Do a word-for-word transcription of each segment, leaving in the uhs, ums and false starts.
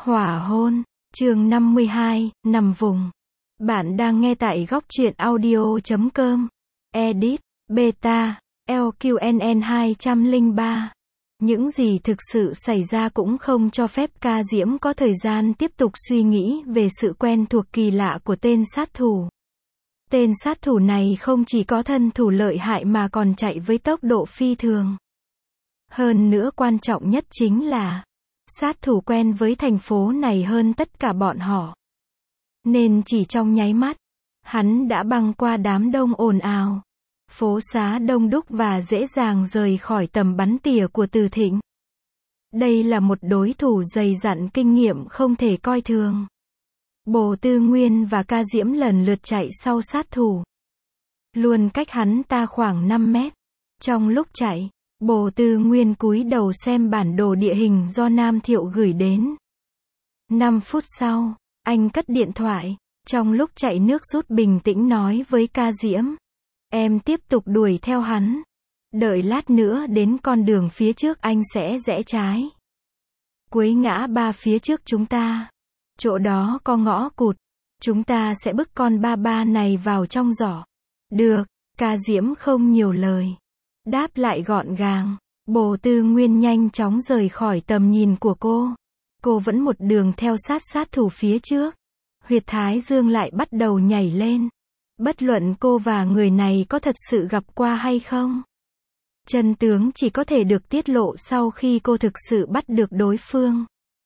Hỏa hôn, chương năm mươi hai, nằm vùng. Bạn đang nghe tại góc truyện audio chấm com. Edit, Beta, L Q N N hai không ba. Những gì thực sự xảy ra cũng không cho phép Ca Diễm có thời gian tiếp tục suy nghĩ về sự quen thuộc kỳ lạ của tên sát thủ. Tên sát thủ này không chỉ có thân thủ lợi hại mà còn chạy với tốc độ phi thường. Hơn nữa quan trọng nhất chính là sát thủ quen với thành phố này hơn tất cả bọn họ. Nên chỉ trong nháy mắt, hắn đã băng qua đám đông ồn ào, phố xá đông đúc và dễ dàng rời khỏi tầm bắn tỉa của Từ Thịnh. Đây là một đối thủ dày dặn kinh nghiệm không thể coi thường. Bồ Tư Nguyên và Ca Diễm lần lượt chạy sau sát thủ, luôn cách hắn ta khoảng năm mét. Trong lúc chạy, Bồ Tư Nguyên cúi đầu xem bản đồ địa hình do Nam Thiệu gửi đến. năm phút sau, anh cất điện thoại, trong lúc chạy nước rút bình tĩnh nói với Ca Diễm. Em tiếp tục đuổi theo hắn. Đợi lát nữa đến con đường phía trước anh sẽ rẽ trái. Cuối ngã ba phía trước chúng ta. Chỗ đó có ngõ cụt. Chúng ta sẽ bức con ba ba này vào trong giỏ. Được, Ca Diễm không nhiều lời. Đáp lại gọn gàng. Bồ Tư Nguyên nhanh chóng rời khỏi tầm nhìn của cô. Cô vẫn một đường theo sát sát thủ phía trước. Huyệt thái dương lại bắt đầu nhảy lên. Bất luận cô và người này có thật sự gặp qua hay không, chân tướng chỉ có thể được tiết lộ sau khi cô thực sự bắt được đối phương.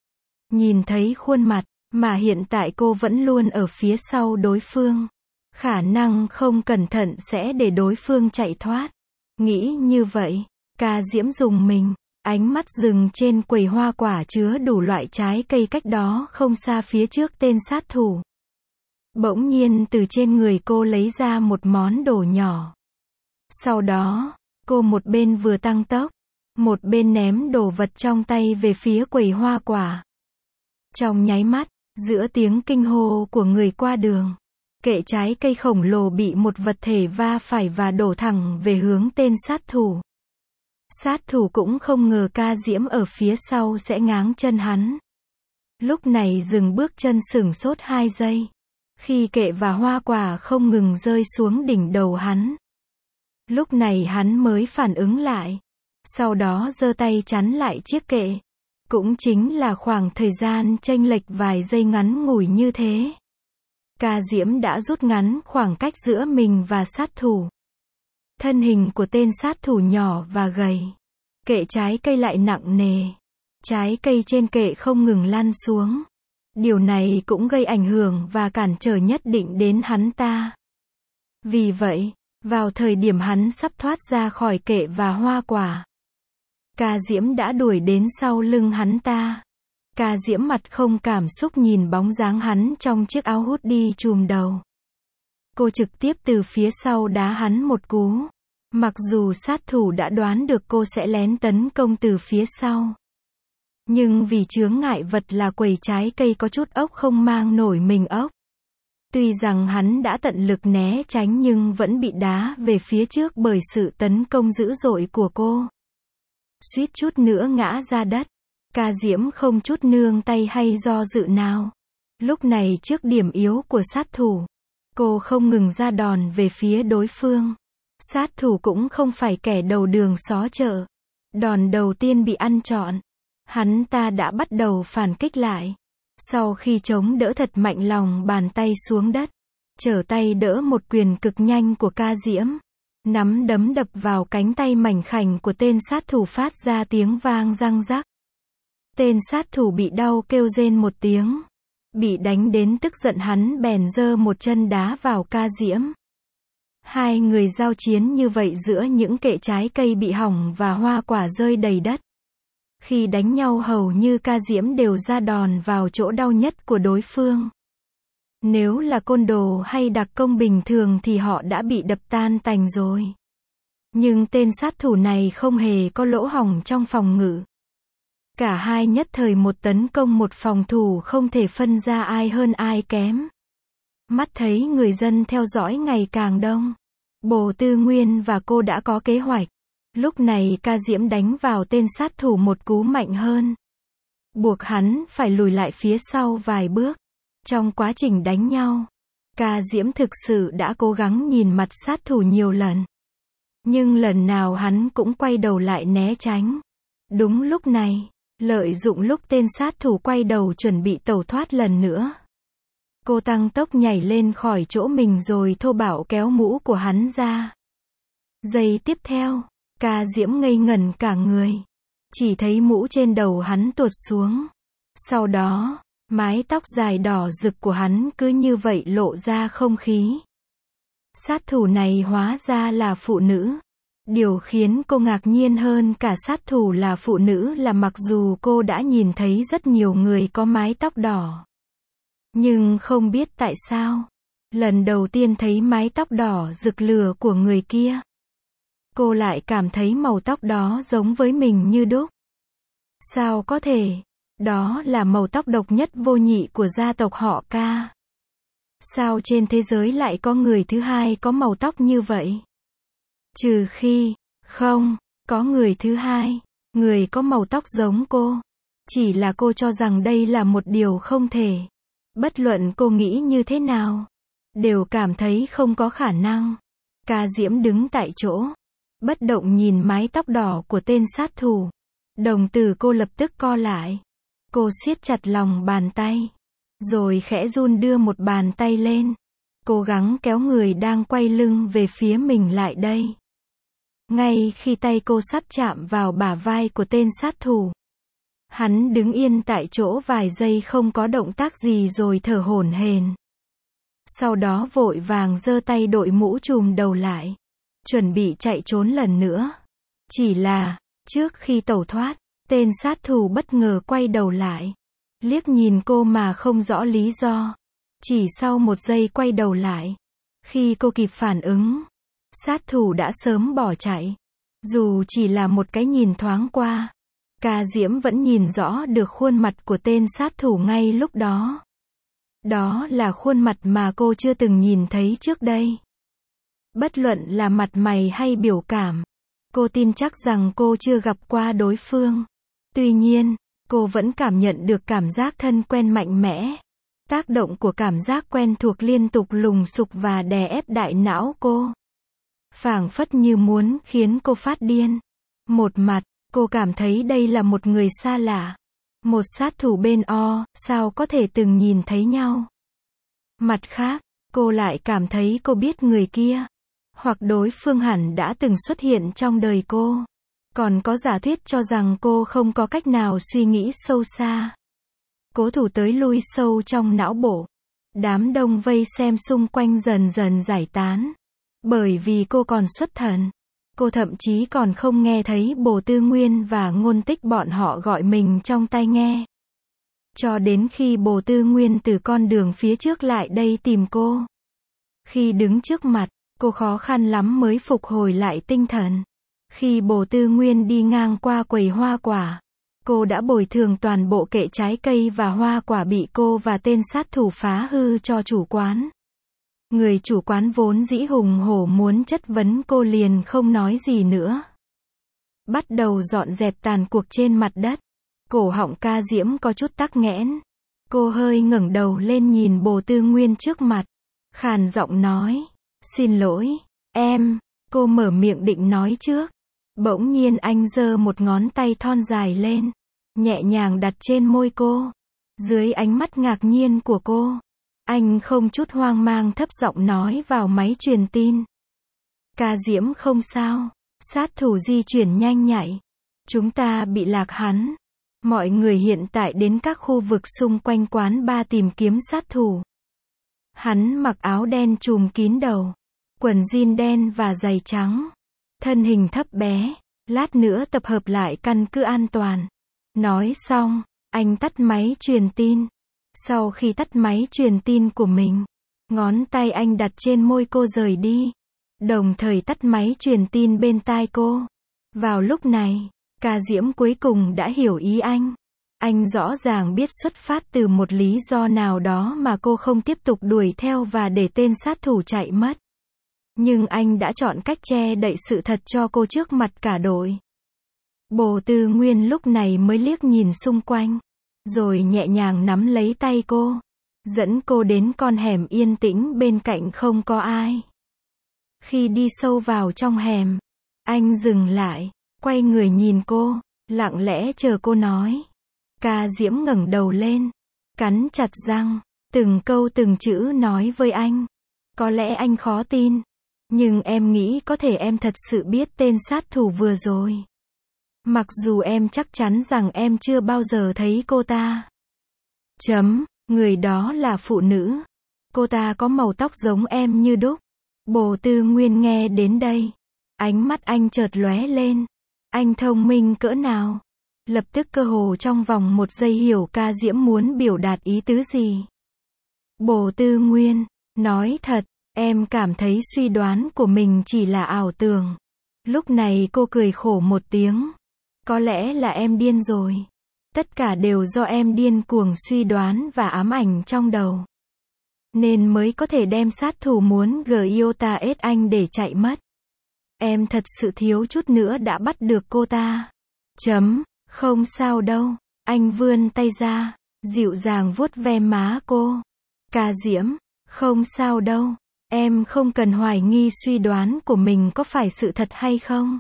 Nhìn thấy khuôn mặt, mà hiện tại cô vẫn luôn ở phía sau đối phương. Khả năng không cẩn thận sẽ để đối phương chạy thoát. Nghĩ như vậy, Ca Diễm dùng mình, ánh mắt dừng trên quầy hoa quả chứa đủ loại trái cây cách đó không xa phía trước tên sát thủ. Bỗng nhiên từ trên người cô lấy ra một món đồ nhỏ. Sau đó, cô một bên vừa tăng tốc, một bên ném đồ vật trong tay về phía quầy hoa quả. Trong nháy mắt, giữa tiếng kinh hô của người qua đường, kệ trái cây khổng lồ bị một vật thể va phải và đổ thẳng về hướng tên sát thủ. Sát thủ cũng không ngờ Ca Diễm ở phía sau sẽ ngáng chân hắn. Lúc này dừng bước chân sửng sốt hai giây. Khi kệ và hoa quả không ngừng rơi xuống đỉnh đầu hắn. Lúc này hắn mới phản ứng lại. Sau đó giơ tay chắn lại chiếc kệ. Cũng chính là khoảng thời gian chênh lệch vài giây ngắn ngủi như thế. Ca Diễm đã rút ngắn khoảng cách giữa mình và sát thủ. Thân hình của tên sát thủ nhỏ và gầy. Kệ trái cây lại nặng nề. Trái cây trên kệ không ngừng lăn xuống. Điều này cũng gây ảnh hưởng và cản trở nhất định đến hắn ta. Vì vậy, vào thời điểm hắn sắp thoát ra khỏi kệ và hoa quả, Ca Diễm đã đuổi đến sau lưng hắn ta. Ca Diễm mặt không cảm xúc nhìn bóng dáng hắn trong chiếc áo hoodie trùm đầu. Cô trực tiếp từ phía sau đá hắn một cú. Mặc dù sát thủ đã đoán được cô sẽ lén tấn công từ phía sau. Nhưng vì chướng ngại vật là quầy trái cây có chút ốc không mang nổi mình ốc. Tuy rằng hắn đã tận lực né tránh nhưng vẫn bị đá về phía trước bởi sự tấn công dữ dội của cô. Suýt chút nữa ngã ra đất. Ca Diễm không chút nương tay hay do dự nào. Lúc này trước điểm yếu của sát thủ, cô không ngừng ra đòn về phía đối phương. Sát thủ cũng không phải kẻ đầu đường xó chợ. Đòn đầu tiên bị ăn trọn. Hắn ta đã bắt đầu phản kích lại. Sau khi chống đỡ thật mạnh lòng bàn tay xuống đất, trở tay đỡ một quyền cực nhanh của Ca Diễm. Nắm đấm đập vào cánh tay mảnh khảnh của tên sát thủ phát ra tiếng vang răng rắc. Tên sát thủ bị đau kêu rên một tiếng. Bị đánh đến tức giận hắn bèn giơ một chân đá vào Ca Diễm. Hai người giao chiến như vậy giữa những kệ trái cây bị hỏng và hoa quả rơi đầy đất. Khi đánh nhau hầu như Ca Diễm đều ra đòn vào chỗ đau nhất của đối phương. Nếu là côn đồ hay đặc công bình thường thì họ đã bị đập tan tành rồi. Nhưng tên sát thủ này không hề có lỗ hổng trong phòng ngự. Cả hai nhất thời một tấn công một phòng thủ không thể phân ra ai hơn ai kém. Mắt thấy người dân theo dõi ngày càng đông. Bồ Tư Nguyên và cô đã có kế hoạch. Lúc này Ca Diễm đánh vào tên sát thủ một cú mạnh hơn. buộc hắn phải lùi lại phía sau vài bước. Trong quá trình đánh nhau, Ca Diễm thực sự đã cố gắng nhìn mặt sát thủ nhiều lần. Nhưng lần nào hắn cũng quay đầu lại né tránh. Đúng lúc này, lợi dụng lúc tên sát thủ quay đầu chuẩn bị tẩu thoát lần nữa, cô tăng tốc nhảy lên khỏi chỗ mình rồi thô bạo kéo mũ của hắn ra. Giây tiếp theo, Ca Diễm ngây ngẩn cả người. Chỉ thấy mũ trên đầu hắn tuột xuống. Sau đó, mái tóc dài đỏ rực của hắn cứ như vậy lộ ra không khí. Sát thủ này hóa ra là phụ nữ. Điều khiến cô ngạc nhiên hơn cả sát thủ là phụ nữ là mặc dù cô đã nhìn thấy rất nhiều người có mái tóc đỏ. Nhưng không biết tại sao, lần đầu tiên thấy mái tóc đỏ rực lửa của người kia, cô lại cảm thấy màu tóc đó giống với mình như đúc. Sao có thể? Đó là màu tóc độc nhất vô nhị của gia tộc họ Ca. Sao trên thế giới lại có người thứ hai có màu tóc như vậy? Trừ khi, không, có người thứ hai, người có màu tóc giống cô. Chỉ là cô cho rằng đây là một điều không thể. Bất luận cô nghĩ như thế nào, đều cảm thấy không có khả năng. Ca Diễm đứng tại chỗ, bất động nhìn mái tóc đỏ của tên sát thủ. Đồng tử cô lập tức co lại. Cô siết chặt lòng bàn tay, rồi khẽ run đưa một bàn tay lên, cố gắng kéo người đang quay lưng về phía mình lại đây. Ngay khi tay cô sắp chạm vào bả vai của tên sát thủ, hắn đứng yên tại chỗ vài giây không có động tác gì rồi thở hổn hển. Sau đó vội vàng giơ tay đội mũ trùm đầu lại, chuẩn bị chạy trốn lần nữa. Chỉ là, trước khi tẩu thoát, tên sát thủ bất ngờ quay đầu lại, liếc nhìn cô mà không rõ lý do. Chỉ sau một giây quay đầu lại, khi cô kịp phản ứng, sát thủ đã sớm bỏ chạy. Dù chỉ là một cái nhìn thoáng qua, Ca Diễm vẫn nhìn rõ được khuôn mặt của tên sát thủ ngay lúc đó. Đó là khuôn mặt mà cô chưa từng nhìn thấy trước đây. Bất luận là mặt mày hay biểu cảm, cô tin chắc rằng cô chưa gặp qua đối phương. Tuy nhiên, cô vẫn cảm nhận được cảm giác thân quen mạnh mẽ. Tác động của cảm giác quen thuộc liên tục lùng sục và đè ép đại não cô. Phảng phất như muốn khiến cô phát điên. Một mặt, cô cảm thấy đây là một người xa lạ. Một sát thủ bên O, sao có thể từng nhìn thấy nhau. Mặt khác, cô lại cảm thấy cô biết người kia. Hoặc đối phương hẳn đã từng xuất hiện trong đời cô. Còn có giả thuyết cho rằng cô không có cách nào suy nghĩ sâu xa. Cố thủ tới lui sâu trong não bộ. Đám đông vây xem xung quanh dần dần giải tán. Bởi vì cô còn xuất thần. Cô thậm chí còn không nghe thấy Bồ Tư Nguyên và Ngôn Tích bọn họ gọi mình trong tai nghe. Cho đến khi Bồ Tư Nguyên từ con đường phía trước lại đây tìm cô. Khi đứng trước mặt, cô khó khăn lắm mới phục hồi lại tinh thần. Khi Bồ Tư Nguyên đi ngang qua quầy hoa quả, cô đã bồi thường toàn bộ kệ trái cây và hoa quả bị cô và tên sát thủ phá hư cho chủ quán. Người chủ quán vốn dĩ hùng hổ muốn chất vấn cô liền không nói gì nữa. Bắt đầu dọn dẹp tàn cuộc trên mặt đất. Cổ họng Ca Diễm có chút tắc nghẽn. Cô hơi ngẩng đầu lên nhìn Bồ Tư Nguyên trước mặt. Khàn giọng nói, xin lỗi, em, cô mở miệng định nói trước. Bỗng nhiên anh giơ một ngón tay thon dài lên, nhẹ nhàng đặt trên môi cô. Dưới ánh mắt ngạc nhiên của cô, anh không chút hoang mang thấp giọng nói vào máy truyền tin. Ca Diễm không sao, sát thủ di chuyển nhanh nhạy. Chúng ta bị lạc hắn. Mọi người hiện tại đến các khu vực xung quanh quán bar tìm kiếm sát thủ. Hắn mặc áo đen trùm kín đầu, quần jean đen và giày trắng. Thân hình thấp bé, lát nữa tập hợp lại căn cứ an toàn. Nói xong, anh tắt máy truyền tin. Sau khi tắt máy truyền tin của mình, ngón tay anh đặt trên môi cô rời đi. Đồng thời tắt máy truyền tin bên tai cô. Vào lúc này, Ca Diễm cuối cùng đã hiểu ý anh. Anh rõ ràng biết xuất phát từ một lý do nào đó mà cô không tiếp tục đuổi theo và để tên sát thủ chạy mất. Nhưng anh đã chọn cách che đậy sự thật cho cô trước mặt cả đội. Bồ Tư Nguyên lúc này mới liếc nhìn xung quanh. rồi nhẹ nhàng nắm lấy tay cô, dẫn cô đến con hẻm yên tĩnh bên cạnh không có ai. Khi đi sâu vào trong hẻm, anh dừng lại, quay người nhìn cô, lặng lẽ chờ cô nói. Ca Diễm ngẩng đầu lên, cắn chặt răng, từng câu từng chữ nói với anh. Có lẽ anh khó tin, nhưng em nghĩ có thể em thật sự biết tên sát thủ vừa rồi. Mặc dù em chắc chắn rằng em chưa bao giờ thấy cô ta. Chấm, người đó là phụ nữ. Cô ta có màu tóc giống em như đúc. Bồ Tư Nguyên nghe đến đây, ánh mắt anh chợt lóe lên. Anh thông minh cỡ nào? Lập tức cơ hồ trong vòng một giây hiểu Ca Diễm muốn biểu đạt ý tứ gì. Bồ Tư Nguyên, nói thật, em cảm thấy suy đoán của mình chỉ là ảo tưởng. Lúc này cô cười khổ một tiếng. Có lẽ là em điên rồi. Tất cả đều do em điên cuồng suy đoán và ám ảnh trong đầu. Nên mới có thể đem sát thủ muốn Giota ết anh để chạy mất. Em thật sự thiếu chút nữa đã bắt được cô ta. Chấm, không sao đâu. Anh vươn tay ra, dịu dàng vuốt ve má cô. Ca Diễm, không sao đâu. Em không cần hoài nghi suy đoán của mình có phải sự thật hay không.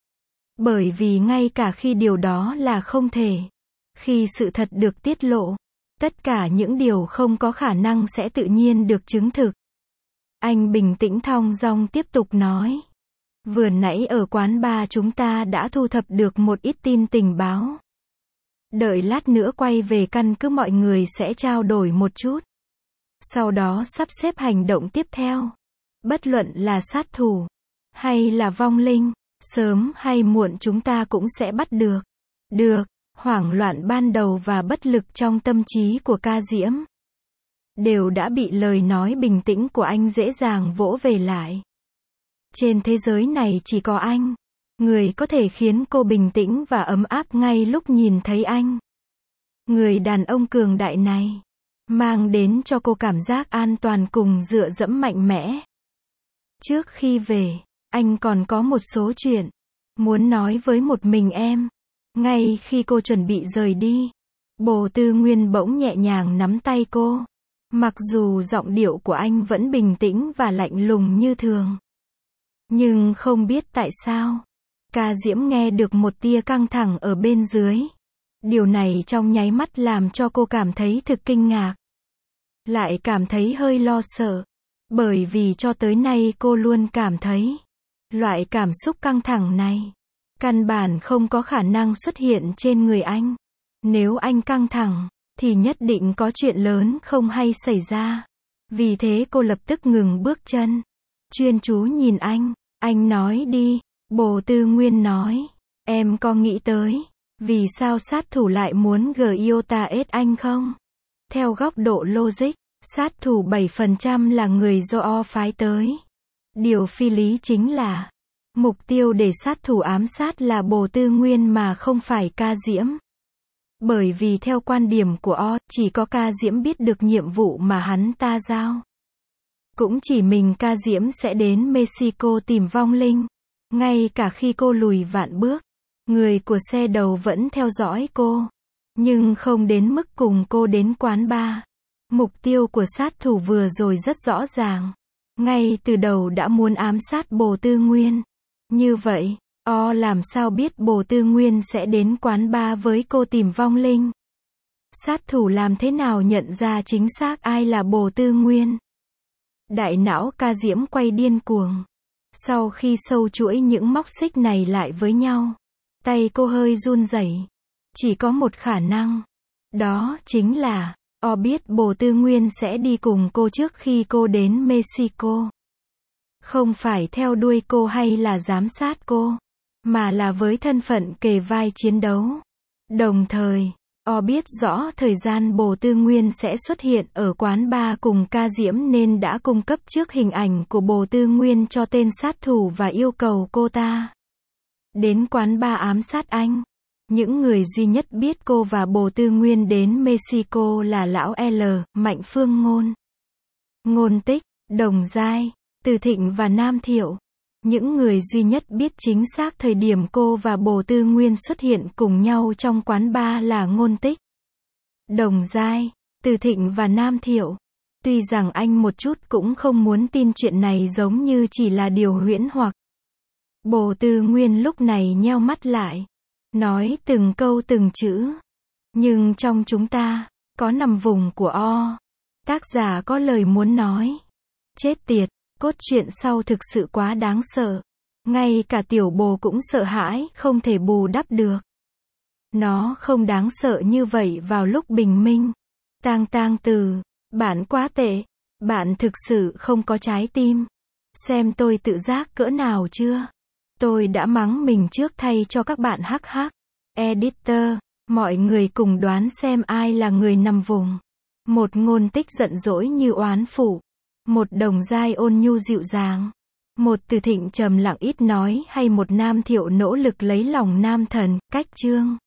Bởi vì ngay cả khi điều đó là không thể, khi sự thật được tiết lộ, tất cả những điều không có khả năng sẽ tự nhiên được chứng thực. Anh bình tĩnh thong dong tiếp tục nói. Vừa nãy ở quán bar chúng ta đã thu thập được một ít tin tình báo. Đợi lát nữa quay về căn cứ mọi người sẽ trao đổi một chút. Sau đó sắp xếp hành động tiếp theo. Bất luận là sát thủ, hay là vong linh, sớm hay muộn chúng ta cũng sẽ bắt được. Được, hoảng loạn ban đầu và bất lực trong tâm trí của Ca Diễm đều đã bị lời nói bình tĩnh của anh dễ dàng vỗ về lại. Trên thế giới này chỉ có anh, người có thể khiến cô bình tĩnh và ấm áp ngay lúc nhìn thấy anh. Người đàn ông cường đại này, mang đến cho cô cảm giác an toàn cùng dựa dẫm mạnh mẽ. Trước khi về, anh còn có một số chuyện muốn nói với một mình em. Ngay khi cô chuẩn bị rời đi, Bồ Tư Nguyên bỗng nhẹ nhàng nắm tay cô. Mặc dù giọng điệu của anh vẫn bình tĩnh và lạnh lùng như thường. Nhưng không biết tại sao, Ca Diễm nghe được một tia căng thẳng ở bên dưới. Điều này trong nháy mắt làm cho cô cảm thấy thực kinh ngạc. Lại cảm thấy hơi lo sợ. Bởi vì cho tới nay cô luôn cảm thấy, loại cảm xúc căng thẳng này, căn bản không có khả năng xuất hiện trên người anh. Nếu anh căng thẳng, thì nhất định có chuyện lớn không hay xảy ra. Vì thế cô lập tức ngừng bước chân, chuyên chú nhìn anh. Anh nói đi, Bồ Tư Nguyên nói. Em có nghĩ tới, vì sao sát thủ lại muốn Giota ết anh không? Theo góc độ logic, sát thủ bảy phần trăm là người do O phái tới. Điều phi lý chính là, mục tiêu để sát thủ ám sát là Bồ Tư Nguyên mà không phải Ca Diễm. Bởi vì theo quan điểm của O, chỉ có Ca Diễm biết được nhiệm vụ mà hắn ta giao. Cũng chỉ mình Ca Diễm sẽ đến Mexico tìm vong linh. Ngay cả khi cô lùi vạn bước, người của xe đầu vẫn theo dõi cô. Nhưng không đến mức cùng cô đến quán bar. Mục tiêu của sát thủ vừa rồi rất rõ ràng. Ngay từ đầu đã muốn ám sát Bồ Tư Nguyên. Như vậy, O làm sao biết Bồ Tư Nguyên sẽ đến quán bar với cô tìm vong linh? Sát thủ làm thế nào nhận ra chính xác ai là Bồ Tư Nguyên? Đại não Ca Diễm quay điên cuồng. Sau khi sâu chuỗi những móc xích này lại với nhau, tay cô hơi run rẩy. Chỉ có một khả năng. Đó chính là, O biết Bồ Tư Nguyên sẽ đi cùng cô trước khi cô đến Mexico. Không phải theo đuôi cô hay là giám sát cô, mà là với thân phận kề vai chiến đấu. Đồng thời, O biết rõ thời gian Bồ Tư Nguyên sẽ xuất hiện ở quán bar cùng Ca Diễm nên đã cung cấp trước hình ảnh của Bồ Tư Nguyên cho tên sát thủ và yêu cầu cô ta đến quán bar ám sát anh. Những người duy nhất biết cô và Bồ Tư Nguyên đến Mexico là lão L, Mạnh Phương Ngôn, Ngôn Tích, Đồng Giai, Từ Thịnh và Nam Thiệu. Những người duy nhất biết chính xác thời điểm cô và Bồ Tư Nguyên xuất hiện cùng nhau trong quán bar là Ngôn Tích, Đồng Giai, Từ Thịnh và Nam Thiệu. Tuy rằng anh một chút cũng không muốn tin chuyện này giống như chỉ là điều huyễn hoặc. Bồ Tư Nguyên lúc này nheo mắt lại, nói từng câu từng chữ. Nhưng trong chúng ta, có nằm vùng của O. Tác giả có lời muốn nói. Chết tiệt, cốt truyện sau thực sự quá đáng sợ. Ngay cả tiểu bồ cũng sợ hãi, không thể bù đắp được. Nó không đáng sợ như vậy vào lúc bình minh. Tang Tang Từ, bạn quá tệ. Bạn thực sự không có trái tim. Xem tôi tự giác cỡ nào chưa? Tôi đã mắng mình trước thay cho các bạn hắc hắc. Editor, mọi người cùng đoán xem ai là người nằm vùng. Một Ngôn Tích giận dỗi như oán phụ. Một Đồng Giai ôn nhu dịu dàng. Một Từ Thịnh trầm lặng ít nói hay một Nam Thiệu nỗ lực lấy lòng nam thần, cách chương.